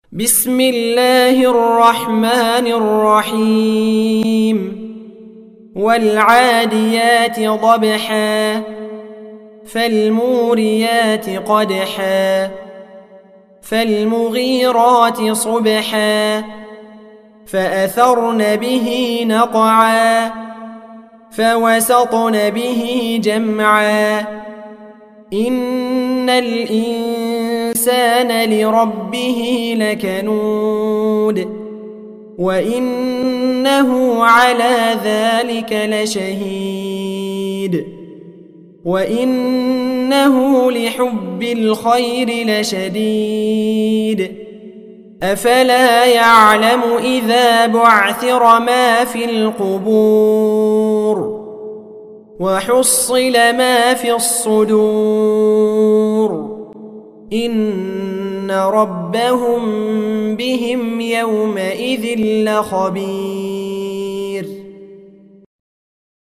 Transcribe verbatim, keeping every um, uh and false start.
بسم الله الرحمن الرحيم والعاديات ضبحا فالموريات قدحا فالمغيرات صبحا فأثرن به نقعا فوسطن به جمعا إن الإنسان لربه لكنود وإنه على ذلك لشهيد وإنه لحب الخير لشديد أفلا يعلم إذا بعثر ما في القبور وحصل ما في الصدور إن ربهم بهم يومئذ لخبير